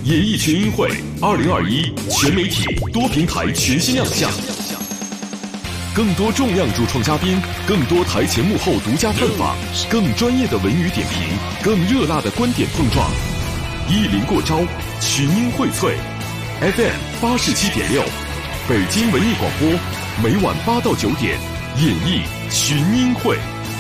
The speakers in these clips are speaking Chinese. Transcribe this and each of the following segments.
演艺群英会2021全媒体多平台全新亮相，更多重量主创嘉宾，更多台前幕后独家探访，更专业的文娱点评，更热辣的观点碰撞。意林过招，群英荟萃 FM87.6，北京文艺广播，每晚8到9点，演艺群英会。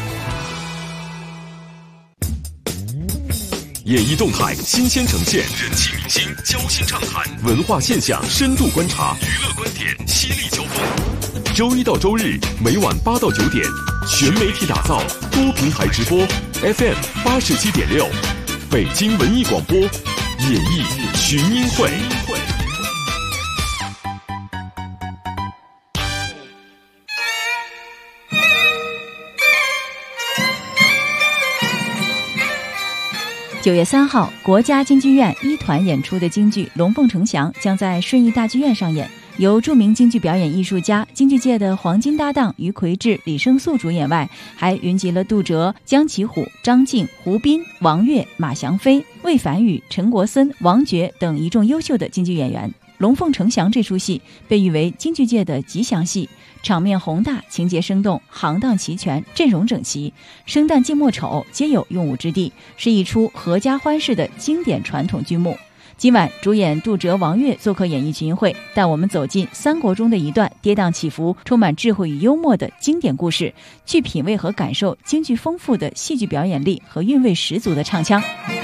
演艺动态新鲜呈现，人气明星交心畅谈，文化现象深度观察，娱乐观点犀利交锋。周一到周日每晚8到9点，全媒体打造，多平台直播 FM87.6，北京文艺广播，演艺群英会。 9月3号，国家京剧院一团演出的京剧《龙凤呈祥》将在顺义大剧院上演。由著名京剧表演艺术家、京剧界的黄金搭档于魁智、李胜素主演外，还云集了杜喆、江启虎、张晋、胡斌、王悦、马祥飞、魏凡宇、陈国森、王珏等一众优秀的京剧演员。《龙凤呈祥》这出戏被誉为京剧界的吉祥戏，场面宏大，情节生动，行当齐全，阵容整齐，生旦净末丑皆有用武之地，是一出合家欢式的经典传统剧目。今晚主演杜喆、王悦做客演艺群英会，带我们走进三国中的一段跌宕起伏、充满智慧与幽默的经典故事，去品味和感受京剧丰富的戏剧表演力和韵味十足的唱腔。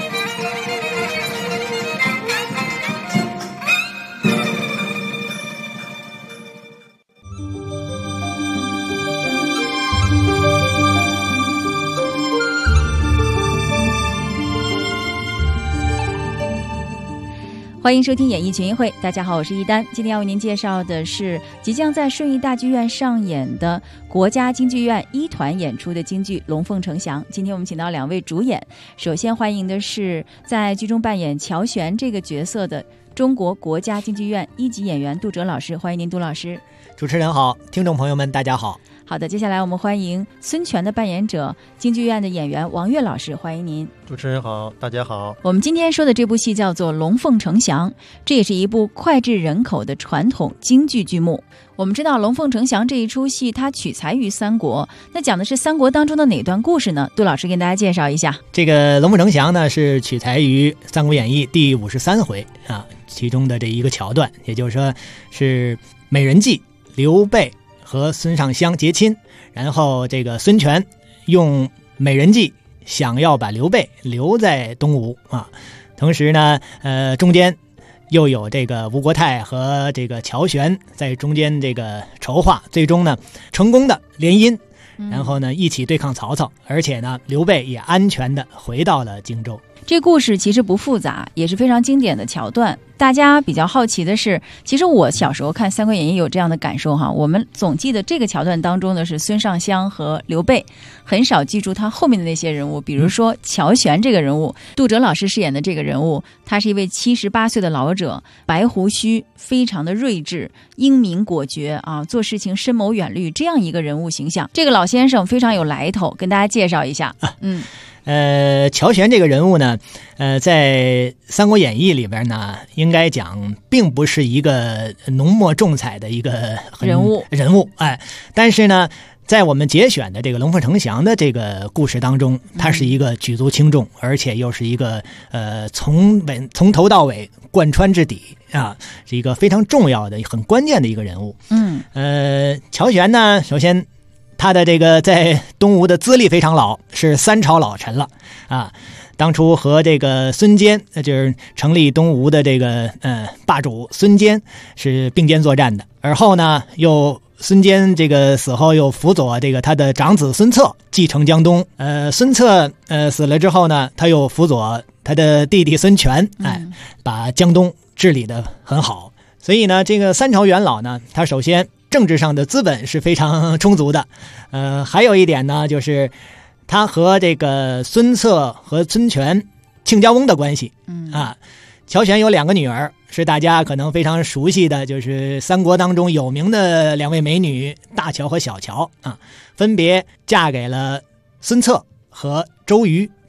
欢迎收听演艺群英会，大家好，我是一丹。今天要为您介绍的是即将在顺义大剧院上演的国家京剧院一团演出的京剧《龙凤呈祥》。今天我们请到2位主演，首先欢迎的是在剧中扮演乔玄这个角色的中国国家京剧院1级演员杜喆老师，欢迎您，杜老师。 主持人好，听众朋友们大家好。 好的，接下来我们欢迎孙权的扮演者京剧院的演员王悦老师，欢迎您。 主持人好，大家好。 我们今天说的这部戏叫做《龙凤呈祥》，这也是一部脍炙人口的传统京剧剧目。我们知道《龙凤呈祥》这一出戏它取材于三国，那讲的是三国当中的哪段故事呢？杜老师给大家介绍一下。 这个《龙凤呈祥》呢是取材于《三国演义》第53回啊，其中的这一个桥段，也就是说是美人计，刘备和孙尚香结亲，然后这个孙权用美人计想要把刘备留在东吴啊，同时呢中间又有这个吴国太和这个乔玄在中间这个筹划，最终呢成功的联姻，然后呢一起对抗曹操，而且呢刘备也安全的回到了荆州。 这故事其实不复杂，也是非常经典的桥段。大家比较好奇的是，其实我小时候看《三国演义》有这样的感受哈，我们总记得这个桥段当中的是孙尚香和刘备，很少记住他后面的那些人物，比如说乔玄这个人物，杜喆老师饰演的这个人物，他是一位78岁的老者，白胡须，非常的睿智，英明果决啊，做事情深谋远虑，这样一个人物形象。这个老先生非常有来头，跟大家介绍一下。 乔玄这个人物呢，在《三国演义》里边呢，应该讲并不是一个浓墨重彩的一个人物，哎，但是呢，在我们节选的这个《龙凤呈祥》的这个故事当中，它是一个举足轻重，而且又是一个从头到尾贯穿至底啊，是一个非常重要的、很关键的一个人物。乔玄呢，首先他的这个在东吴的资历非常老，是3朝老臣了啊。当初和这个孙坚，就是成立东吴的这个霸主孙坚是并肩作战的，而后呢又孙坚这个死后又辅佐这个他的长子孙策继承江东，孙策死了之后呢，他又辅佐他的弟弟孙权，把江东治理得很好。所以呢，这个3朝元老呢，他首先政治上的资本是非常充足的，还有一点呢，就是他和这个孙策和孙权亲家翁的关系啊。乔玄有2个女儿，是大家可能非常熟悉的，就是三国当中有名的2位美女大乔和小乔啊，分别嫁给了孙策和周瑜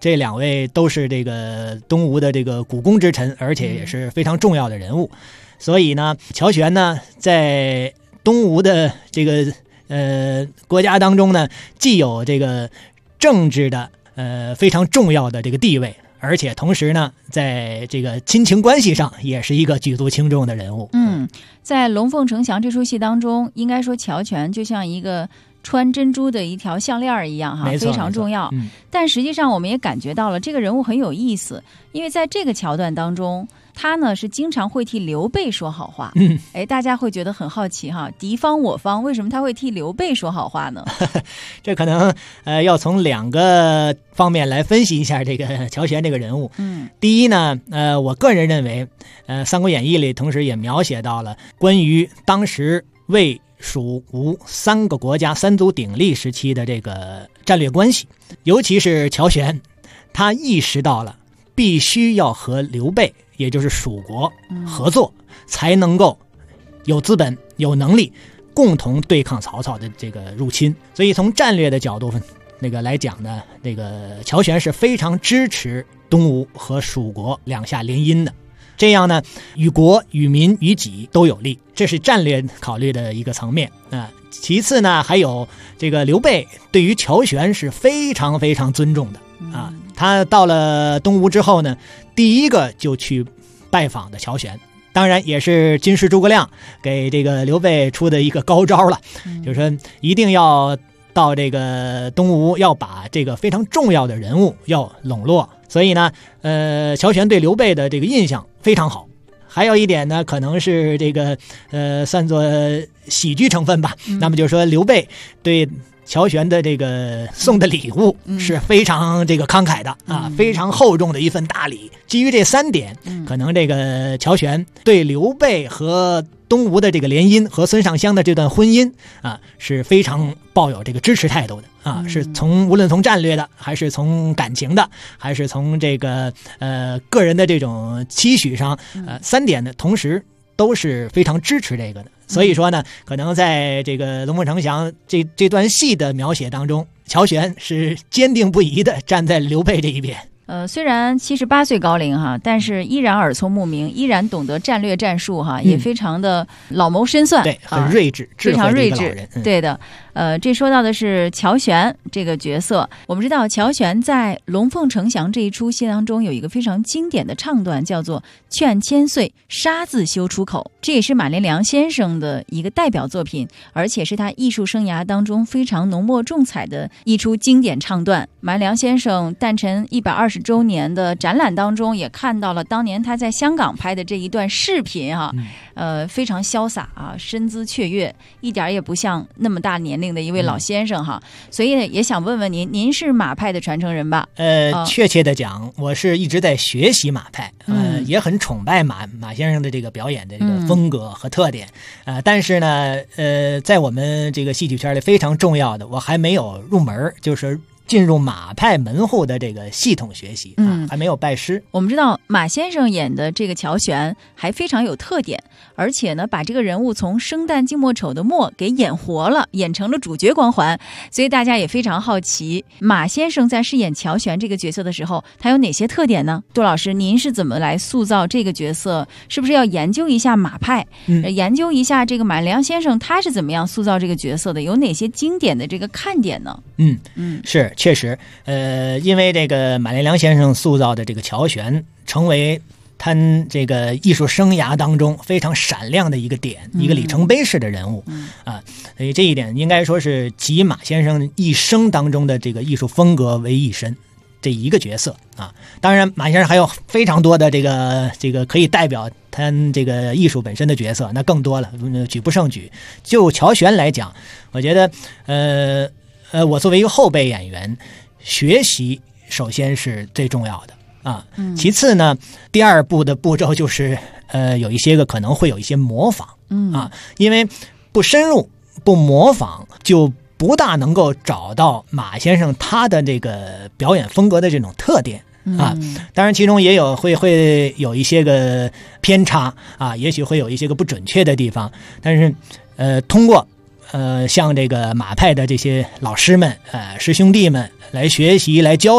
这两位都是这个东吴的这个股肱之臣，而且也是非常重要的人物。所以呢，乔玄呢在东吴的这个国家当中呢，既有这个政治的非常重要的这个地位，而且同时呢，在这个亲情关系上也是一个举足轻重的人物。 在《龙凤呈祥》这出戏当中，应该说乔玄就像一个穿珍珠的一条项链一样哈，非常重要。但实际上我们也感觉到了这个人物很有意思，因为在这个桥段当中，他呢是经常会替刘备说好话。大家会觉得很好奇哈，敌方我方为什么他会替刘备说好话呢？ 这可能要从两个方面来分析一下这个乔玄这个人物。第一呢，我个人认为，《三国演义》里同时也描写到了关于当时魏、蜀、吴三个国家三足鼎立时期的这个战略关系，尤其是乔玄，他意识到了必须要和刘备，也就是蜀国合作，才能够有资本、有能力共同对抗曹操的这个入侵。所以从战略的角度来讲呢，这个乔玄是非常支持东吴和蜀国两下联姻的。这样呢，与国、与民、与己都有利，这是战略考虑的一个层面其次呢，还有这个刘备对于乔玄是非常非常尊重的他到了东吴之后呢，第一个就去拜访的乔玄，当然也是军师诸葛亮给这个刘备出的一个高招了，就是说一定要到这个东吴，要把这个非常重要的人物要笼络。所以呢，乔玄对刘备的这个印象非常好。还有一点呢，可能是这个算作喜剧成分吧。那么就是说，刘备对乔玄的这个送的礼物是非常这个慷慨的非常厚重的一份大礼。基于这三点，可能这个乔玄对刘备和东吴的这个联姻和孙尚香的这段婚姻是非常抱有这个支持态度的是无论从战略的，还是从感情的，还是从这个个人的这种期许上三点呢，同时都是非常支持这个的。所以说呢，可能在这个龙凤呈祥这段戏的描写当中，乔玄是坚定不移的站在刘备这一边。 虽然78岁高龄哈，但是依然耳聪目明，依然懂得战略战术哈，也非常的老谋深算， 对，很睿智， 非常睿智，对的。这说到的是乔玄这个角色。我们知道乔玄在《龙凤呈祥》这一出戏当中有一个非常经典的唱段，叫做“劝千岁，杀字休出口”，这也是马连良先生的一个代表作品，而且是他艺术生涯当中非常浓墨重彩的一出经典唱段。马连良先生诞辰120周年的展览当中也看到了当年他在香港拍的这一段视频非常潇洒身姿雀跃，一点也不像那么大年龄的一位老先生所以也想问问您是马派的传承人吧？ 确切的讲，我是一直在学习马派，也很崇拜马先生的这个表演的这个风格和特点，但是呢，在我们这个戏曲圈里非常重要的，我还没有入门，就是进入马派门户的这个系统学习还没有拜师。 我们知道马先生演的这个乔玄还非常有特点，而且呢把这个人物从生旦净末丑的末给演活了，演成了主角光环，所以大家也非常好奇马先生在饰演乔玄这个角色的时候他有哪些特点呢？杜老师您是怎么来塑造这个角色？是不是要研究一下马派，研究一下这个马连良先生他是怎么样塑造这个角色的，有哪些经典的这个看点呢？ 是确实，因为这个马连良先生塑造的这个乔玄，成为他这个艺术生涯当中非常闪亮的一个点，一个里程碑式的人物所以这一点应该说是集马先生一生当中的这个艺术风格为一身，这一个角色当然马先生还有非常多的这个可以代表他这个艺术本身的角色，那更多了，举不胜举。就乔玄来讲，我觉得我作为一个后辈演员，学习首先是最重要的其次呢，第二步的步骤就是有一些个可能会有一些模仿因为不深入不模仿，就不大能够找到马先生他的这个表演风格的这种特点当然其中也有会有一些个偏差也许会有一些个不准确的地方，但是通过像这个马派的这些老师们师兄弟们来学习来交流，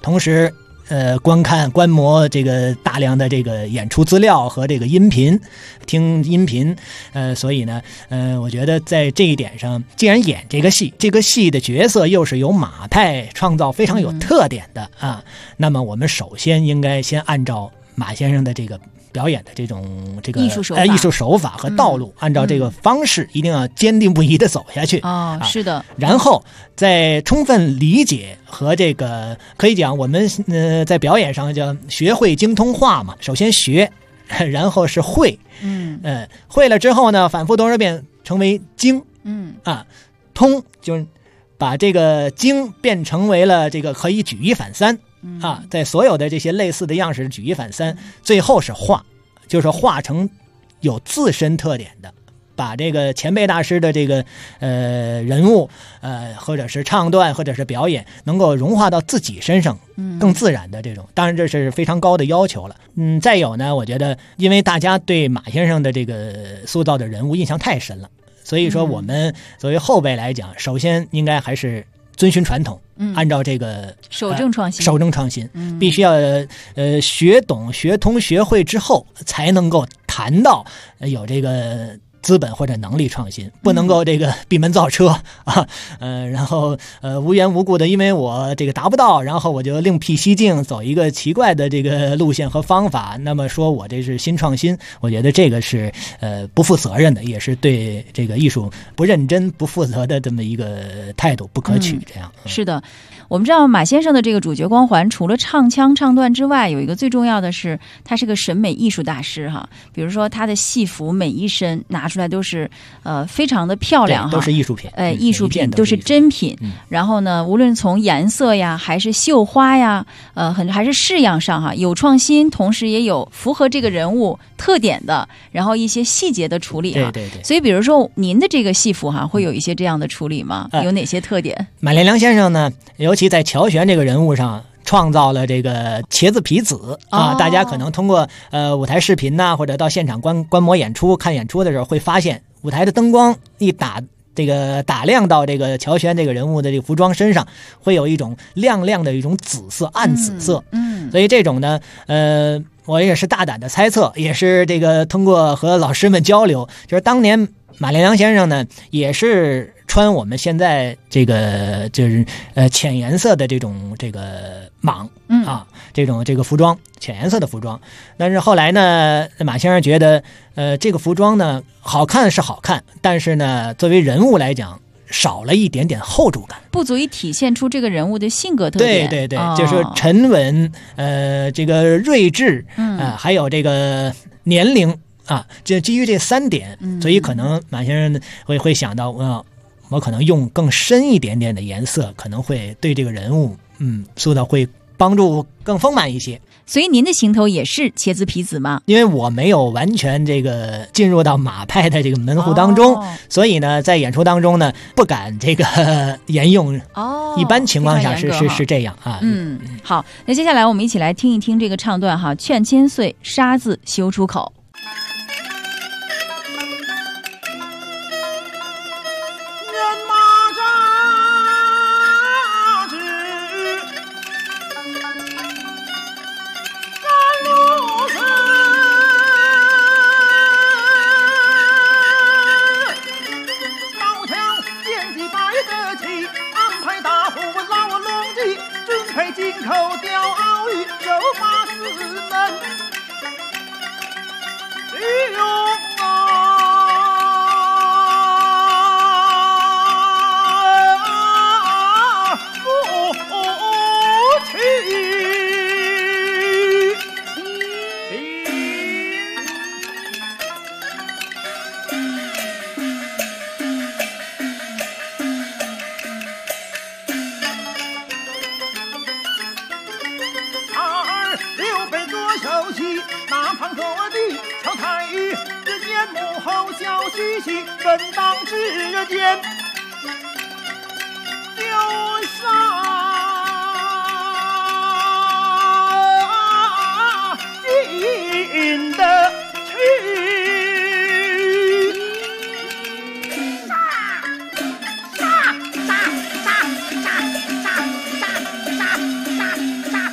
同时观摩这个大量的这个演出资料和这个音频，听音频，所以呢，我觉得在这一点上，既然演这个戏的角色又是由马派创造非常有特点的啊，那么我们首先应该先按照马先生的这个表演的这个艺术手法和道路，按照这个方式，一定要坚定不移的走下去。 是的。 然后再充分理解和这个，可以讲我们在表演上叫学会精通化嘛。首先学，然后是会，会了之后呢，反复多少遍成为精，通就是把这个精变成为了这个可以举一反三。在所有的这些类似的样式举一反三，最后是化，就是化成有自身特点的，把这个前辈大师的这个人物或者是唱段或者是表演能够融化到自己身上，更自然的这种，当然这是非常高的要求了。再有呢，我觉得因为大家对马先生的这个塑造的人物印象太深了，所以说我们作为后辈来讲，首先应该还是遵循传统，按照这个守正创新， 必须要学懂、学通、学会之后，才能够谈到有这个资本或者能力创新，不能够这个闭门造车然后无缘无故的因为我这个达不到，然后我就另辟蹊径，走一个奇怪的这个路线和方法，那么说我这是新创新，我觉得这个是不负责任的，也是对这个艺术不认真、不负责的这么一个态度，不可取。这样是的。我们知道马先生的这个主角光环，除了唱腔唱段之外，有一个最重要的是，他是个审美艺术大师哈。比如说他的戏服每一身拿出来都是非常的漂亮哈， 都是艺术品， 艺术品都是真品。然后呢，无论从颜色呀，还是绣花呀，还是式样上哈，有创新，同时也有符合这个人物特点的，然后一些细节的处理哈。 对。 所以比如说您的这个戏服哈，会有一些这样的处理吗？有哪些特点？ 马连良先生呢，尤其在乔玄这个人物上创造了这个茄子皮子大家可能通过舞台视频或者到现场观摩演出看演出的时候，会发现舞台的灯光一打亮到这个乔玄这个人物的这个服装身上，会有一种亮亮的一种紫色，暗紫色。所以这种呢我也是大胆的猜测，也是这个通过和老师们交流，就是当年马连良先生呢也是穿我们现在这个就是浅颜色的这种这个蟒这种这个服装，浅颜色的服装。但是后来呢，马先生觉得这个服装呢好看是好看，但是呢作为人物来讲少了一点点厚重感， 不足以体现出这个人物的性格特点。 对，就是沉稳这个睿智还有这个年龄就基于这3点，所以可能马先生会想到我可能用更深一点点的颜色，可能会对这个人物塑造会帮助更丰满一些。 所以您的行头也是茄子皮子吗？ 因为我没有完全这个进入到马派的这个门户当中，所以呢在演出当中呢不敢这个沿用一般情况下是这样好，那接下来我们一起来听一听这个唱段哈，劝千岁杀字休出口。 金口钓鳌鱼，手把四门去用不去。笑嘻嘻，本当之间就杀进得去。杀！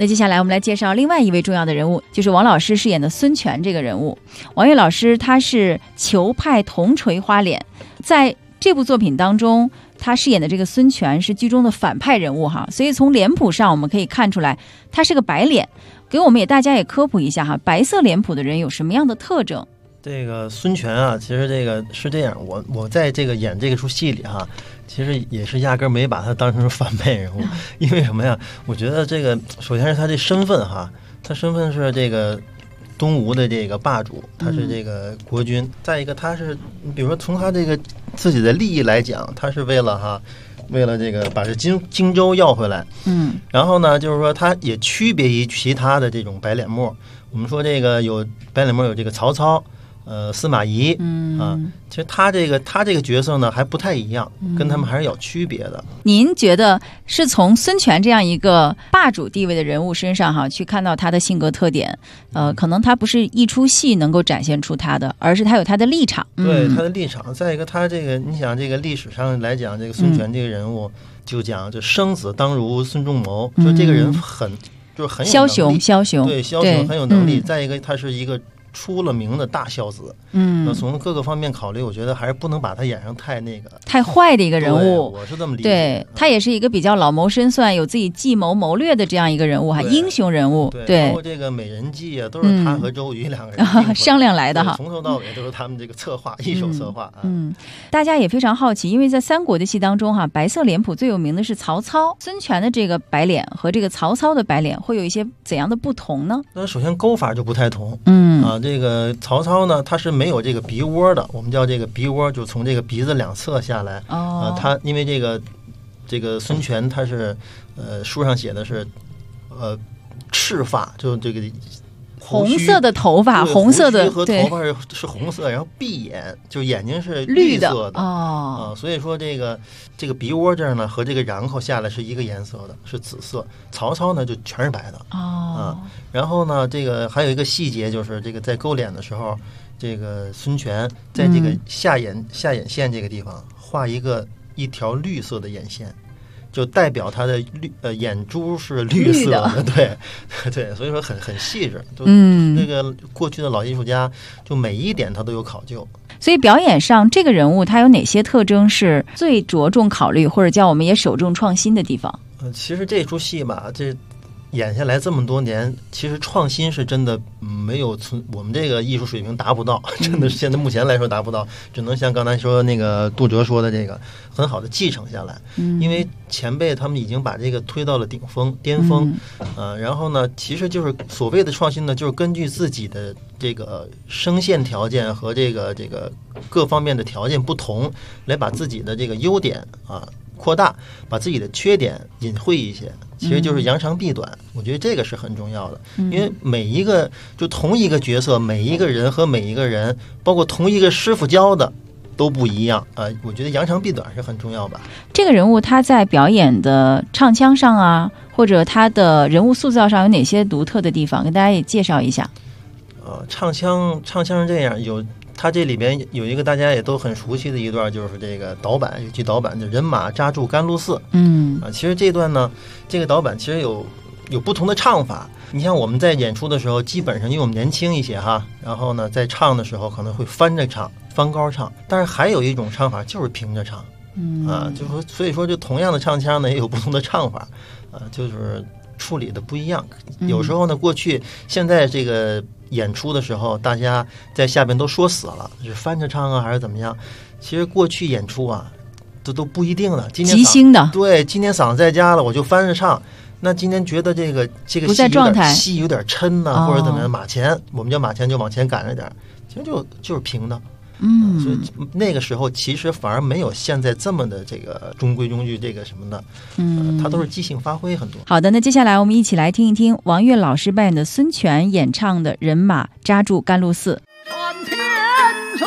那接下来我们来介绍另外一位重要的人物，就是王老师饰演的孙权这个人物。王岳老师他是裘派铜锤花脸，在这部作品当中，他饰演的这个孙权是剧中的反派人物哈，所以从脸谱上我们可以看出来，他是个白脸。给我们大家也科普一下哈，白色脸谱的人有什么样的特征？ 这个孙权啊，其实这个是这样，我在这个演这个出戏里哈，其实也是压根没把他当成反派人物，因为什么呀？我觉得这个首先是他这身份哈，他身份是这个东吴的这个霸主，他是这个国君。再一个，他是比如说从他这个自己的利益来讲，他是为了这个把这荆州要回来。然后呢，就是说他也区别于其他的这种白脸墨。我们说这个有白脸墨有这个曹操。司马懿其实他这个角色呢还不太一样，跟他们还是有区别的。 您觉得是从孙权这样一个霸主地位的人物身上去看到他的性格特点，可能他不是一出戏能够展现出他的，而是他有他的立场。 对，他的立场。再一个，他这个你想这个历史上来讲，这个孙权这个人物就讲这生子当如孙仲谋，就这个人就是很有能力， 枭雄， 对，枭雄很有能力。再一个，他是一个出了名的大孝子，那从各个方面考虑，我觉得还是不能把他演上太坏的一个人物。我是这么理解。 对，他也是一个比较老谋深算、有自己计谋谋略的这样一个人物哈，英雄人物。对， 包括这个美人计啊，都是他和周瑜两个人商量来的哈， 从头到尾都是他们这个策划，一手策划。 大家也非常好奇，因为在三国的戏当中哈，白色脸谱最有名的是曹操，孙权的这个白脸和这个曹操的白脸会有一些怎样的不同呢？ 那首先勾法就不太同，这个曹操呢，他是没有这个鼻窝的，我们叫这个鼻窝，就从这个鼻子两侧下来。他因为这个孙权他是书上写的是赤发，就这个红色的头发，红色的和头发是红色，然后闭眼，就眼睛是绿色的所以说这个鼻窝这儿呢和这个瓤口下来是一个颜色的，是紫色。曹操呢就全是白的然后呢这个还有一个细节，就是这个在勾脸的时候，这个孙权在这个下眼线这个地方画一条绿色的眼线，就代表他的眼珠是绿色的，对，所以说很细致。那个过去的老艺术家，就每一点他都有考究。 所以表演上这个人物他有哪些特征是最着重考虑，或者叫我们也首重创新的地方？ 其实这出戏吧，这演下来这么多年，其实创新是真的没有我们这个艺术水平达不到，真的是现在目前来说达不到，只能像刚才说那个杜哲说的这个很好的继承下来。因为前辈他们已经把这个推到了巅峰然后呢，其实就是所谓的创新呢，就是根据自己的这个声线条件和这个各方面的条件不同，来把自己的这个优点扩大，把自己的缺点隐晦一些，其实就是扬长避短。我觉得这个是很重要的，因为每一个就同一个角色，每一个人和每一个人，包括同一个师傅教的都不一样我觉得扬长避短是很重要吧。 这个人物他在表演的唱腔上或者他的人物塑造上有哪些独特的地方，跟大家也介绍一下。 唱腔是这样，它这里边有一个大家也都很熟悉的一段，就是这个导板，有句导板，就人马扎住甘露寺。其实这段呢，这个导板其实有不同的唱法。你像我们在演出的时候，基本上因为我们年轻一些然后呢，在唱的时候可能会翻着唱，翻高唱，但是还有一种唱法就是平着唱。就是说，所以说就同样的唱腔呢，也有不同的唱法就是处理的不一样。有时候呢，现在这个演出的时候，大家在下边都说死了，是翻着唱还是怎么样？其实过去演出都不一定的。今天即兴的， 对，今天嗓子在家了，我就翻着唱。那今天觉得这个不在状态， 戏有点抻或者怎么样，马前，我们叫马前，就往前赶着点，其实就是平的。所以那个时候其实反而没有现在这么的这个中规中矩，这个什么的，它都是即兴发挥很多。 好的，那接下来我们一起来听一听王岳老师扮演的孙权演唱的《人马扎住甘露寺》。 传天孙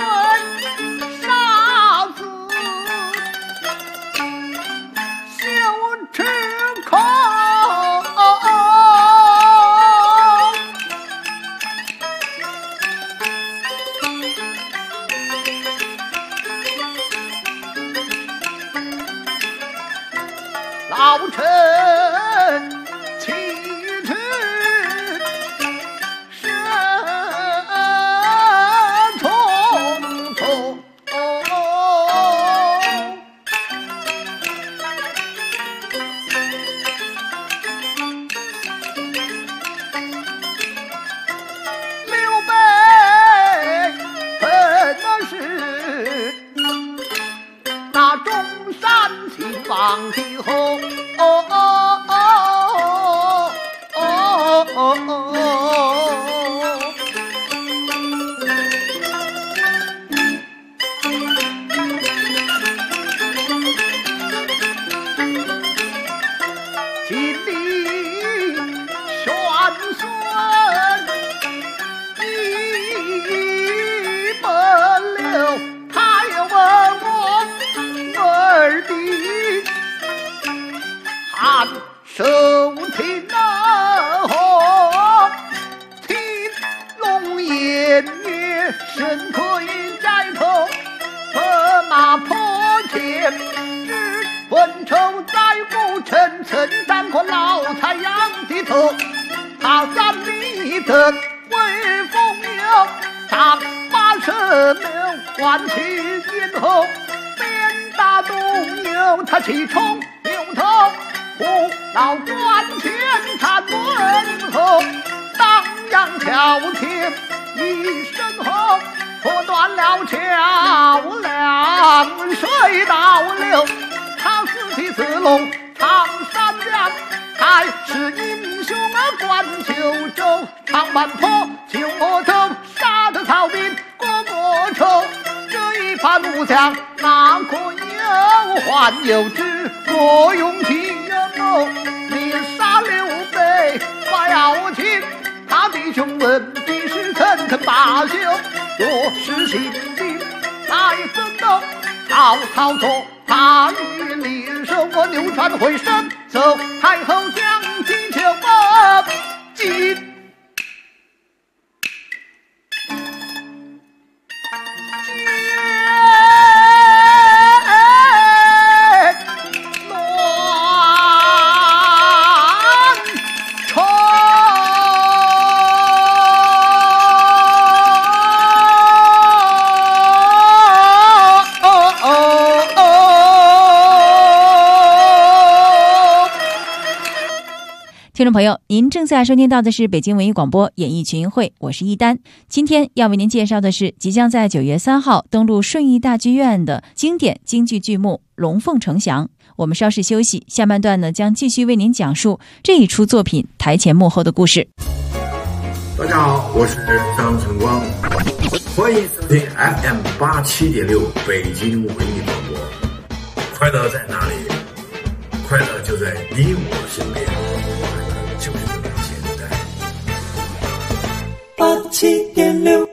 杀子，羞耻口。老臣岂知放的后，哦哦哦哦哦哦。今里玄孙一不留，他又问我儿的汉寿亭听龙颜月神可以摘头，策马破天日文丑在不成，曾战过老太阳的头，他三里的威风有，他把神流换起咽后，鞭打东游，他气冲牛头，胡老关前看问候，当阳桥前一声吼，破断了桥梁水倒流，他死的子龙长山梁，还是英雄关九州，长坂坡救魔头，杀得曹兵过魔仇，这一番武将哪可有还有之，我用气有你杀刘备把要紧，他弟兄们必是诚恳罢休，若是心兵来争斗，好好做他与联手，我扭转回身走太后将金球金听众朋友，您正在收听到的是北京文艺广播演艺群英会，我是一丹。今天要为您介绍的是即将在9月3号登陆顺义大剧院的经典京剧剧目《龙凤呈祥》。我们稍事休息，下半段呢将继续为您讲述这一出作品台前幕后的故事。 大家好，我是张晨光，欢迎收听 FM87.6 北京文艺广播。快乐在哪里？快乐就在你我身边，快乐就是这么简单。87.6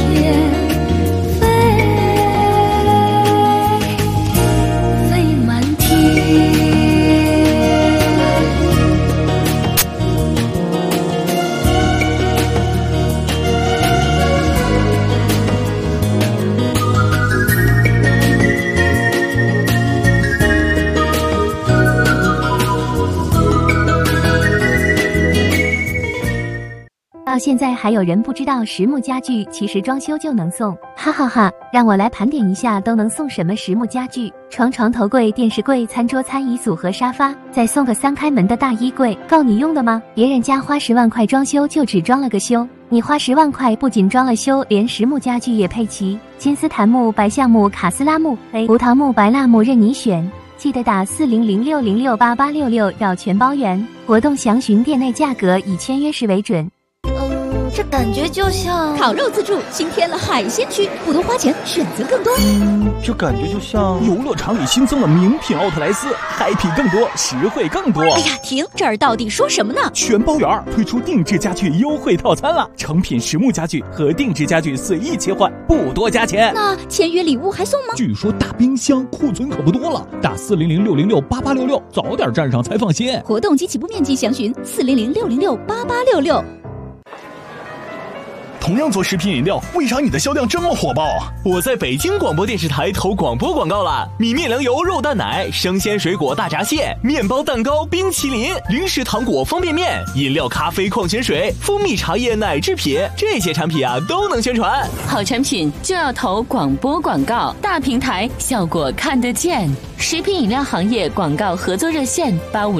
飞满现在还有人不知道实木家具其实装修就能送，哈哈哈！让我来盘点一下都能送什么实木家具：床头柜、电视柜、餐桌、餐椅组合沙发，再送个3开门的大衣柜，够你用的吗？别人家花10万块装修就只装了个修，你花10万块不仅装了修，连实木家具也配齐，金丝檀木、白橡木、卡斯拉木、胡桃木、白蜡木任你选。记得打4006068866要全包圆，活动详询店内价格，以签约时为准。 这感觉就像烤肉自助新添了海鲜区，不多花钱，选择更多。 这感觉就像游乐场里新增了名品奥特莱斯，嗨皮更多，实惠更多。 哎呀，停！这儿到底说什么呢？ 全包圆推出定制家具优惠套餐了，成品实木家具和定制家具随意切换，不多加钱。 那签约礼物还送吗？ 据说大冰箱库存可不多了，打4006068866，早点站上才放心。 活动及起步面积详询4006068866。 同样做食品饮料，为啥你的销量这么火爆？ 我在北京广播电视台投广播广告了，米面粮油肉蛋奶、生鲜水果大闸蟹、面包蛋糕、冰淇淋、零食糖果方便面、饮料咖啡矿泉水、蜂蜜茶叶奶制品，这些产品啊都能宣传。 好产品就要投广播广告，大平台效果看得见。食品饮料行业广告合作热线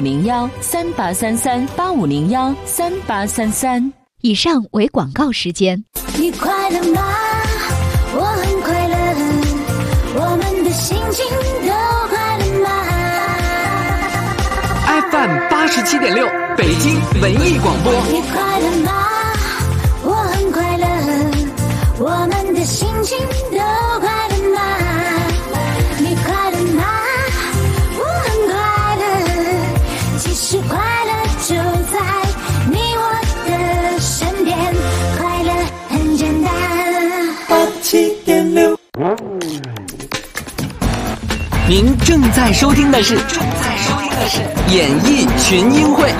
8501383385013833。 以上为广告时间。 你快乐吗？我很快乐，我们的心情都快乐吗 ？FM 87.6北京文艺广播。 你快乐吗？我很快乐，我们的心情都快乐吗？你快乐吗？我很快乐，其实快乐就在你我的身边，快乐很简单。87.6。 您正在收听的是演艺群英会。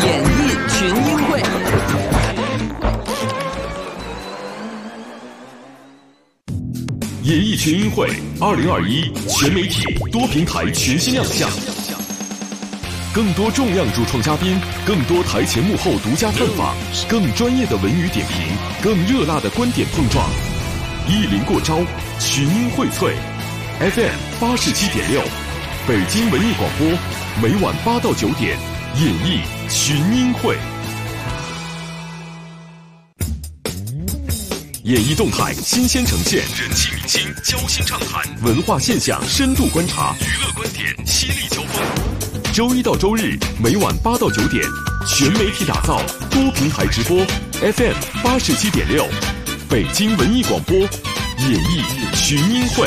演艺群英会2021全媒体多平台全新亮相，更多重量主创嘉宾，更多台前幕后独家探访，更专业的文娱点评，更热辣的观点碰撞，一临过招，群英荟萃。FM 87.6，北京文艺广播，每晚8到9点，演艺群英会。演艺动态新鲜呈现，人气明星交心畅谈，文化现象深度观察，娱乐观点犀利交锋。周一到周日每晚8到9点，全媒体打造，多平台直播。FM 87.6，北京文艺广播，演艺群英会。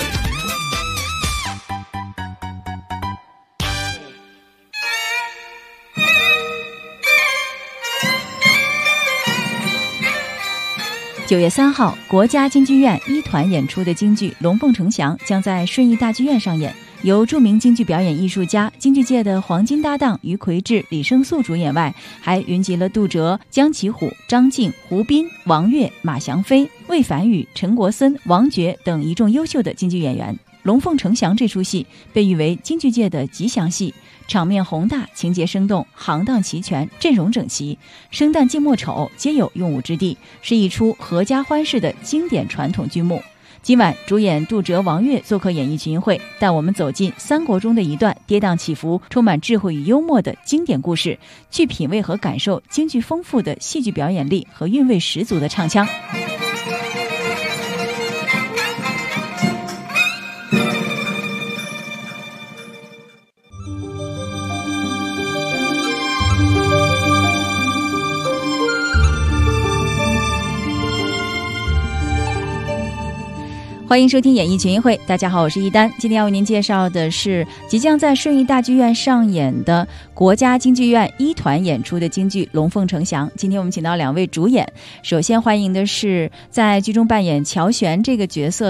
9月3号，国家京剧院一团演出的京剧《龙凤呈祥》将在顺义大剧院上演。由著名京剧表演艺术家、京剧界的黄金搭档于魁智、李胜素主演外，还云集了杜哲、江其虎、张静、胡斌、王悦、马祥飞、魏凡宇、陈国森、王珏等一众优秀的京剧演员。《龙凤呈祥》这出戏被誉为京剧界的吉祥戏，场面宏大，情节生动，行当齐全，阵容整齐，生旦净末丑皆有用武之地，是一出合家欢式的经典传统剧目。今晚主演杜哲、王悦做客演艺群英会，带我们走进三国中的一段跌宕起伏、充满智慧与幽默的经典故事，去品味和感受京剧丰富的戏剧表演力和韵味十足的唱腔。欢迎收听演艺群英会，大家好，我是一丹。今天要为您介绍的是即将在顺义大剧院上演的国家京剧院一团演出的京剧《龙凤呈祥》。今天我们请到2位主演，首先欢迎的是在剧中扮演乔玄这个角色的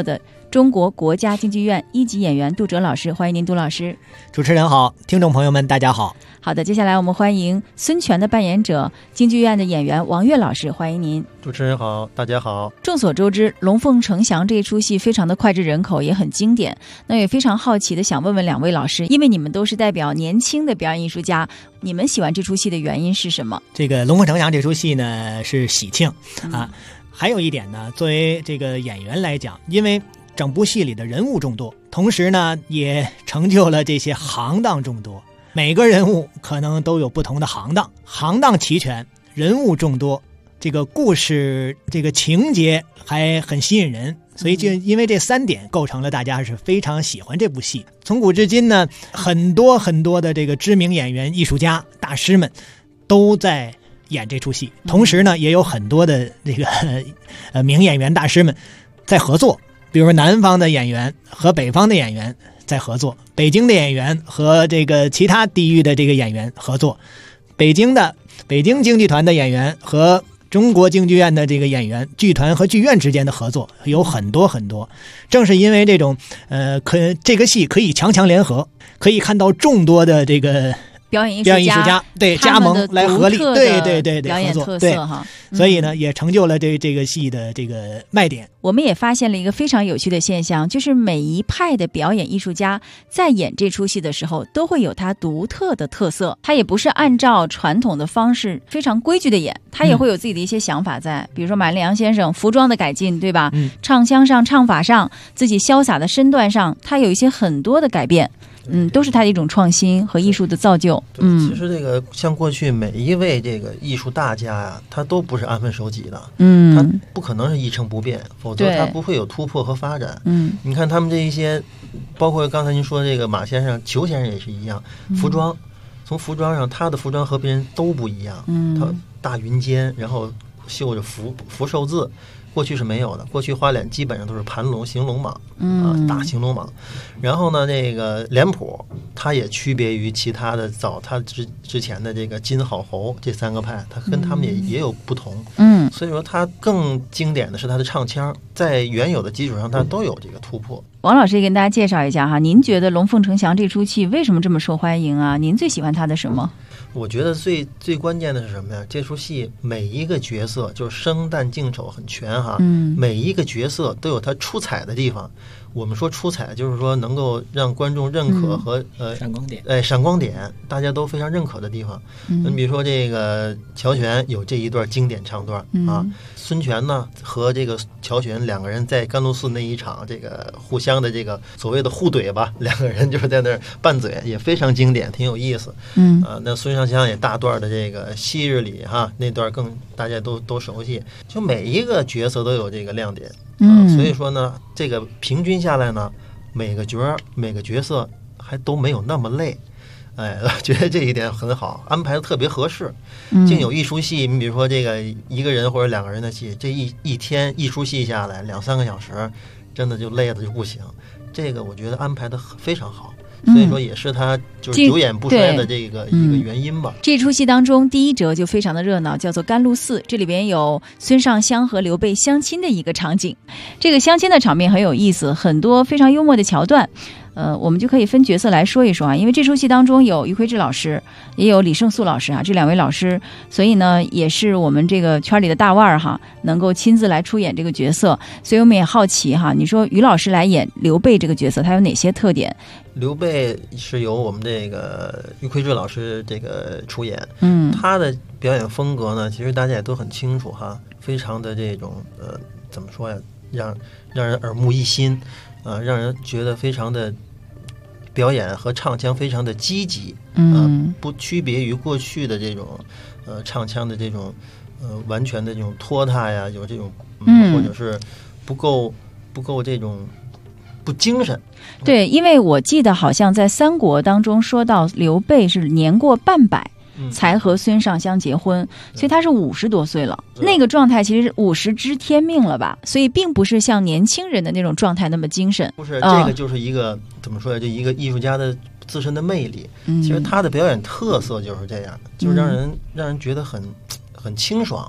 中国国家京剧院1级演员杜哲老师，欢迎您，杜老师。 主持人好，听众朋友们大家好。 好的，接下来我们欢迎孙权的扮演者京剧院的演员王悦老师，欢迎您。 主持人好，大家好。 众所周知，龙凤呈祥这一出戏非常的脍炙人口，也很经典。那也非常好奇的想问问两位老师，因为你们都是代表年轻的表演艺术家，你们喜欢这出戏的原因是什么？ 这个龙凤呈祥这出戏呢是喜庆啊，还有一点呢，作为这个演员来讲，因为整部戏里的人物众多，同时呢也成就了这些行当众多。每个人物可能都有不同的行当，行当齐全，人物众多，这个故事这个情节还很吸引人，所以就因为这3点构成了大家是非常喜欢这部戏。从古至今呢，很多的这个知名演员、艺术家、大师们都在演这出戏，同时呢也有很多的这个名演员大师们在合作，比如南方的演员和北方的演员在合作，北京的演员和这个其他地域的这个演员合作，北京京剧团的演员和中国京剧院的这个演员，剧团和剧院之间的合作有很多。正是因为这种这个戏可以强联合，可以看到众多的这个表演艺术家对加盟来合力，对表演特色哈， 所以呢也成就了这个戏的这个卖点。 我们也发现了一个非常有趣的现象，就是每一派的表演艺术家在演这出戏的时候都会有他独特的特色，他也不是按照传统的方式非常规矩的演，他也会有自己的一些想法在，比如说马连良先生服装的改进，对吧？唱腔上、唱法上，自己潇洒的身段上，他有一些很多的改变。都是他的一种创新和艺术的造就。 其实这个像过去每一位这个艺术大家呀，他都不是安分守己的，他不可能是一成不变，否则他不会有突破和发展。你看他们这一些，包括刚才您说这个马先生、裘先生也是一样，服装，从服装上，他的服装和别人都不一样，他大云肩，然后绣着福寿字。过去是没有的，过去花脸基本上都是盘龙、行龙蟒，大行龙蟒。然后呢，这个脸谱它也区别于其他的它之前的这个金好侯这3个派，它跟他们也有不同。所以说它更经典的是它的唱腔，在原有的基础上它都有这个突破。 王老师也跟大家介绍一下哈，您觉得《龙凤呈祥》这出戏为什么这么受欢迎啊？您最喜欢它的什么？ 我觉得最关键的是什么呀？这出戏每一个角色就是生旦净丑很全哈，每一个角色都有它出彩的地方。我们说出彩，就是说能够让观众认可和闪光点，大家都非常认可的地方。你比如说这个乔玄有这一段经典唱段啊，孙权呢和这个乔玄两个人在甘露寺那一场这个互相的这个所谓的互怼吧，两个人就是在那儿拌嘴，也非常经典，挺有意思。那孙尚香也大段的这个昔日里哈，那段更大家都熟悉，就每一个角色都有这个亮点。所以说呢，这个平均下来呢，每个角色还都没有那么累，我觉得这一点很好，安排的特别合适。竟有一出戏，你比如说这个一个人或者2个人的戏，这一天一出戏下来2-3个小时，真的就累的就不行。这个我觉得安排的非常好。所以说也是他就是久演不衰的这个一个原因吧。 这出戏当中第一折就非常的热闹，叫做甘露寺，这里边有孙尚香和刘备相亲的一个场景。这个相亲的场面很有意思，很多非常幽默的桥段。我们就可以分角色来说一说啊，因为这出戏当中有于魁智老师，也有李胜素老师啊，这2位老师，所以呢也是我们这个圈里的大腕儿哈，能够亲自来出演这个角色，所以我们也好奇哈，你说于老师来演刘备这个角色，他有哪些特点？ 刘备是由我们这个于魁智老师这个出演，他的表演风格呢，其实大家也都很清楚哈，非常的这种怎么说呀，让人耳目一新，让人觉得非常的。表演和唱腔非常的积极，不区别于过去的这种唱腔的这种完全的这种拖沓呀，有这种或者是不够这种不精神。 对，因为我记得好像在三国当中说到刘备是年过半百才和孙尚香结婚，所以他是50多岁了，那个状态其实是50知天命了吧，所以并不是像年轻人的那种状态那么精神。 不是，这个就是一个怎么说呀，就一个艺术家的自身的魅力。其实他的表演特色就是这样，就让人觉得很清爽，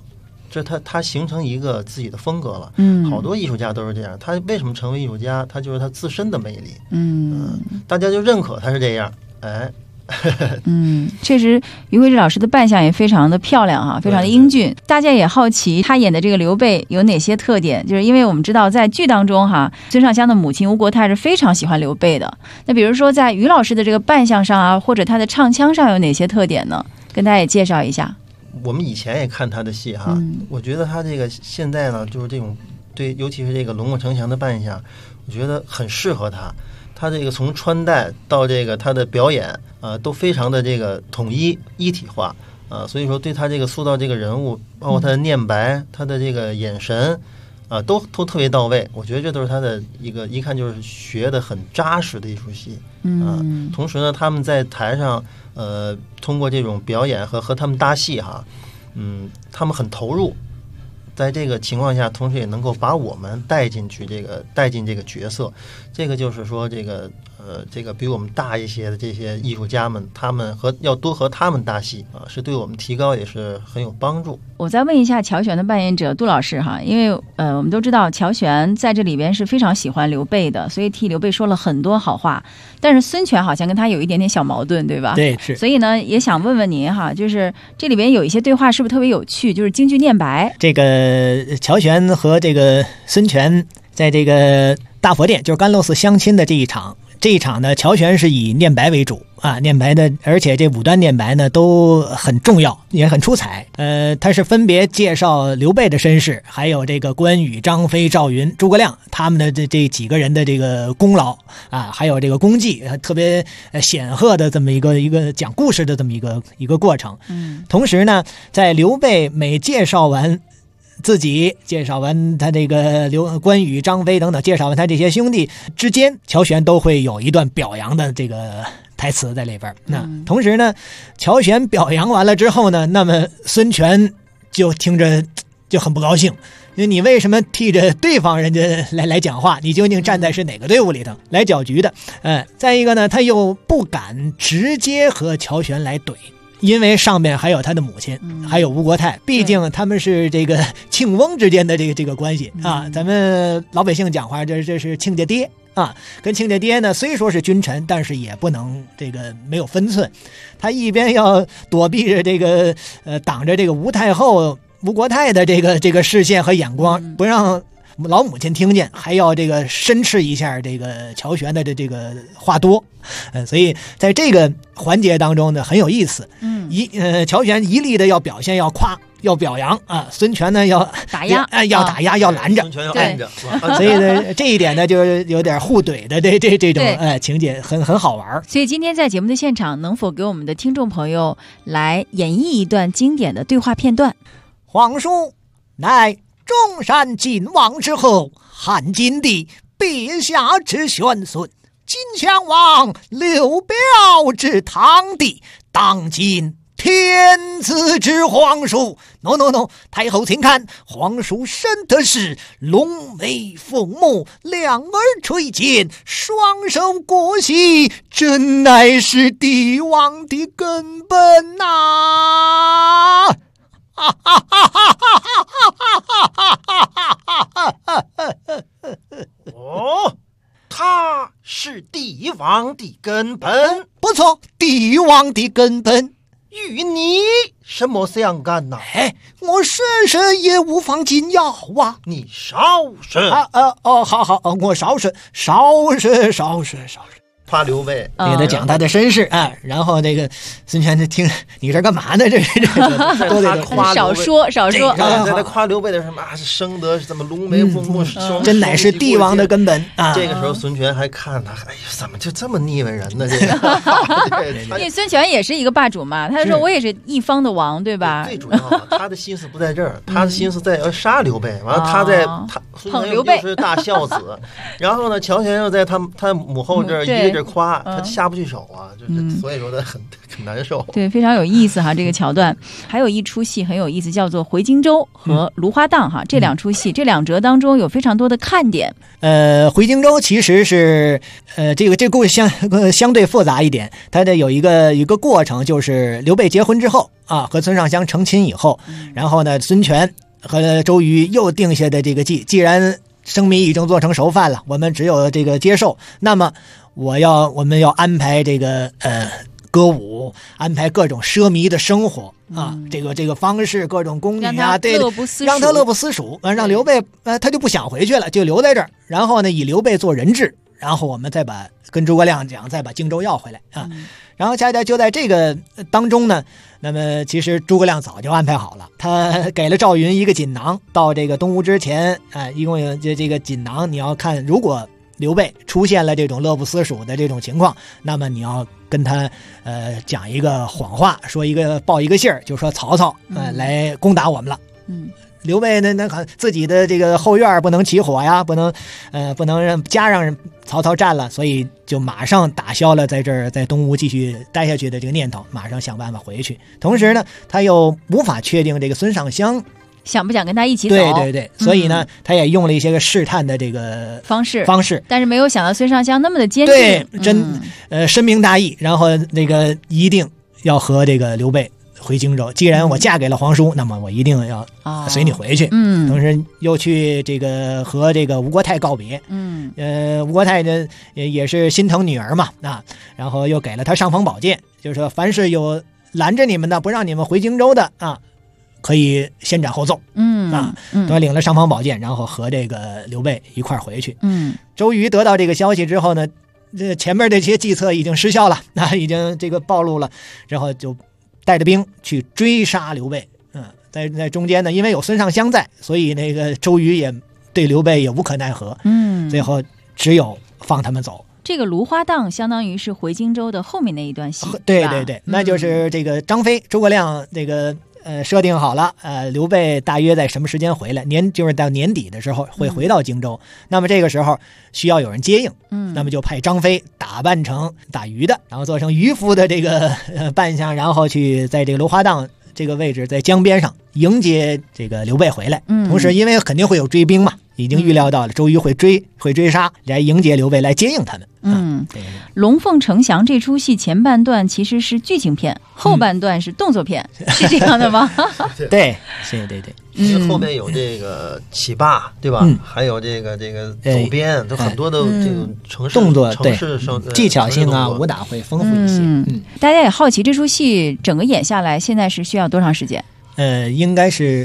这他形成一个自己的风格了。好多艺术家都是这样。他为什么成为艺术家？他就是他自身的魅力。大家就认可他是这样。哎。 确实于慧智老师的扮相也非常的漂亮哈，非常的英俊。大家也好奇他演的这个刘备有哪些特点，就是因为我们知道在剧当中哈，孙尚香的母亲吴国太是非常喜欢刘备的。那比如说在于老师的这个扮相上啊，或者他的唱腔上有哪些特点呢？跟大家也介绍一下。 我们以前也看他的戏哈，我觉得他这个现在呢，就是这种对，尤其是这个龙凤呈祥的扮相，我觉得很适合他。他这个从穿戴到这个他的表演，都非常的这个统一一体化，所以说对他这个塑造这个人物，包括他的念白，他的这个眼神，都特别到位。我觉得这都是他的一看就是学的很扎实的一出戏。同时呢，他们在台上，通过这种表演和他们搭戏哈，他们很投入。在这个情况下，同时也能够把我们带进这个角色，这个就是说这个比我们大一些的这些艺术家们，他们要多和他们搭戏啊，是对我们提高也是很有帮助。 我再问一下乔玄的扮演者杜老师哈，因为我们都知道乔玄在这里边是非常喜欢刘备的，所以替刘备说了很多好话，但是孙权好像跟他有一点点小矛盾，对吧？ 对，是。 所以呢，也想问问您哈，就是这里边有一些对话是不是特别有趣？就是京剧念白， 这个乔玄和这个孙权在这个大佛殿，就是甘露寺相亲的这一场呢，乔玄是以念白为主啊，念白的，而且这五段念白呢都很重要，也很出彩。他是分别介绍刘备的身世，还有这个关羽、张飞、赵云、诸葛亮他们的这几个人的这个功劳啊，还有这个功绩，特别显赫的这么一个讲故事的这么一个过程。同时呢，在刘备每介绍完自己，介绍完他这个关羽、张飞等等，介绍完他这些兄弟之间，乔玄都会有一段表扬的这个台词在里边。那同时呢，乔玄表扬完了之后呢，那么孙权就听着就很不高兴，因为你为什么替着对方人家来讲话？你究竟站在是哪个队伍里头来搅局的？再一个呢，他又不敢直接和乔玄来怼。因为上面还有他的母亲，还有吴国太，毕竟他们是这个庆翁之间的这个关系啊。咱们老百姓讲话，这是亲家爹啊，跟亲家爹呢虽说是君臣，但是也不能这个没有分寸。他一边要躲避着这个挡着这个吴太后、吴国太的这个视线和眼光，不让老母亲听见，还要这个申斥一下这个乔玄的这个话多，所以在这个环节当中呢很有意思。乔玄一力的要表现，要夸，要表扬啊，孙权呢要打压， 要打压，要拦着， 孙权要按着， 所以呢这一点呢就是有点互怼的这种情节很好玩。 所以今天在节目的现场，能否给我们的听众朋友来演绎一段经典的对话片段？ 皇叔乃中山靖王之后，汉景帝陛下之玄孙，晋襄王刘表之堂弟，当今天子之皇叔。No， 太后请看，皇叔生的是龙眉凤目，两耳垂肩，双手过膝，真乃是帝王的根本呐！ 哦，他是帝王的根本。 不错，帝王的根本与你什么相干呢？ 我婶婶也无妨紧要啊。 你少婶好，我少婶。 夸刘备， 给他讲他的身世啊，然后这个孙权就听你这干嘛呢？这都得夸少说。 在他夸刘备的什么生得怎么龙眉凤目， 真乃是帝王的根本啊！ 这个时候孙权还看他，哎呀，怎么就这么腻歪人呢？这个， 因为孙权也是一个霸主嘛，他说我也是一方的王，对吧？ 最主要他的心思不在这儿，他的心思在要杀刘备，完了他捧刘备是大孝子，然后呢，乔玄又在他母后这儿一个夸，他下不去手啊，所以说他很难受。 对，非常有意思哈，这个桥段。还有一出戏很有意思，叫做《回荆州》和《芦花荡》哈，这两出戏，这两折当中有非常多的看点。 回荆州其实是这个故事相对复杂一点，它的有一个过程，就是刘备结婚之后啊，和孙尚香成亲以后，然后呢，孙权和周瑜又定下的这个计，既然生米已经做成熟饭了，我们只有这个接受，那么我们要安排这个歌舞，安排各种奢靡的生活啊，这个方式，各种宫女啊，对，让他乐不思蜀，让刘备他就不想回去了，就留在这儿，然后呢以刘备做人质，然后我们再跟诸葛亮讲，再把荆州要回来啊。然后恰恰就在这个当中呢，那么其实诸葛亮早就安排好了，他给了赵云一个锦囊，到这个东吴之前一共有这个锦囊，你要看，如果刘备出现了这种乐不思蜀的这种情况，那么你要跟他讲一个谎话，报一个信儿，就说曹操来攻打我们了。刘备那自己的这个后院不能起火呀，不能让曹操占了，所以就马上打消了在东吴继续待下去的这个念头，马上想办法回去。同时呢，他又无法确定这个孙尚香想不想跟他一起走？ 对，所以呢，他也用了一些个试探的这个方式，但是没有想到孙尚香那么的坚定，对，深明大义，然后那个一定要和这个刘备回荆州。既然我嫁给了皇叔，那么我一定要随你回去。同时又去这个和这个吴国太告别。吴国太呢也是心疼女儿嘛然后又给了他尚方宝剑，就是说凡是有拦着你们的，不让你们回荆州的可以先斩后奏。都领了尚方宝剑，然后和这个刘备一块回去。周瑜得到这个消息之后呢，这前面这些计策已经失效了，已经这个暴露了，然后就带着兵去追杀刘备。在中间呢，因为有孙尚香在，所以那个周瑜也对刘备也无可奈何。最后只有放他们走。 这个芦花荡相当于是回荆州的后面那一段戏。 对，那就是这个张飞、诸葛亮这个设定好了，刘备大约在什么时间回来？就是到年底的时候会回到荆州。那么这个时候需要有人接应，那么就派张飞打扮成打鱼的，然后做成渔夫的这个扮相，然后去在这个芦花荡这个位置，在江边上迎接这个刘备回来。同时因为肯定会有追兵嘛，已经预料到了周瑜会追杀，来迎接刘备，来接应他们。 龙凤呈祥这出戏前半段其实是剧情片，后半段是动作片，是这样的吗？ 对， 因为后面有这个起霸，对吧？还有这个走边，都很多的这种城市动作， 城市技巧性武打会丰富一些。 大家也好奇这出戏整个演下来，现在是需要多长时间？ 应该是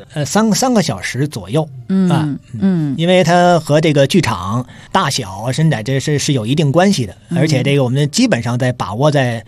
3个小时左右。因为它和这个剧场大小伸展这是有一定关系的，而且这个我们基本上在把握在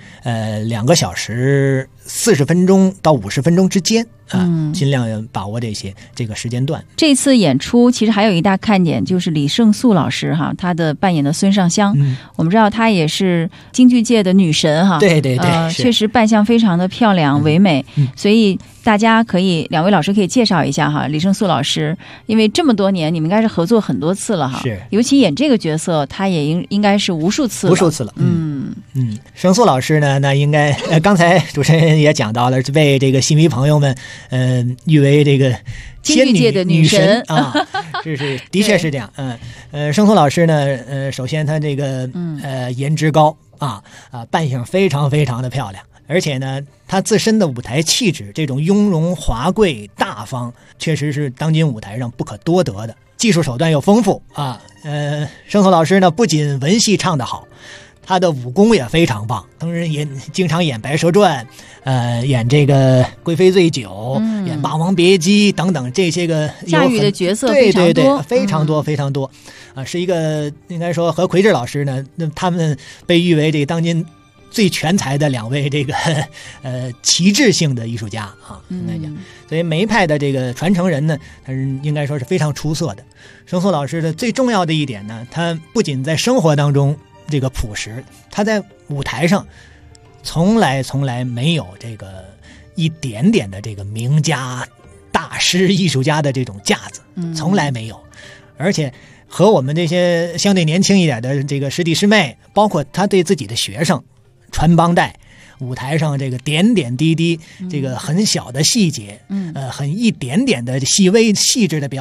2个小时40分钟到50分钟之间尽量把握这个时间段。 这次演出其实还有一大看点，就是李胜素老师他的扮演的孙尚香。我们知道她也是京剧界的女神对， 确实扮相非常的漂亮唯美。所以大家2位老师可以介绍一下李胜素老师，因为这么多年你们应该是合作很多次了是， 尤其演这个角色他也应该是无数次了。 胜素老师呢，那应该刚才主持人也讲到了，被这个戏迷朋友们誉为这个京剧界的女神的确是这样。胜素老师呢，首先他这个颜值高扮相非常非常的漂亮，而且呢他自身的舞台气质，这种雍容华贵大方，确实是当今舞台上不可多得的，技术手段又丰富胜素老师呢不仅文戏唱得好，他的武功也非常棒，同时也经常演《白蛇传》，演这个《贵妃醉酒》，演《霸王别姬》等等这些个驾驭的角色非常多， 对，非常多非常多是一个应该说和奎志老师呢，那他们被誉为这个当今最全才的2位这个旗帜性的艺术家应该讲。所以梅派的这个传承人呢，他是应该说是非常出色的。胜素老师的最重要的一点呢，他不仅在生活当中这个朴实，他在舞台上从来没有这个一点点的这个名家大师艺术家的这种架子，从来没有。而且和我们这些相对年轻一点的这个师弟师妹，包括他对自己的学生传帮带，舞台上这个点点滴滴，这个很小的细节，很一点点的细微细致的表演，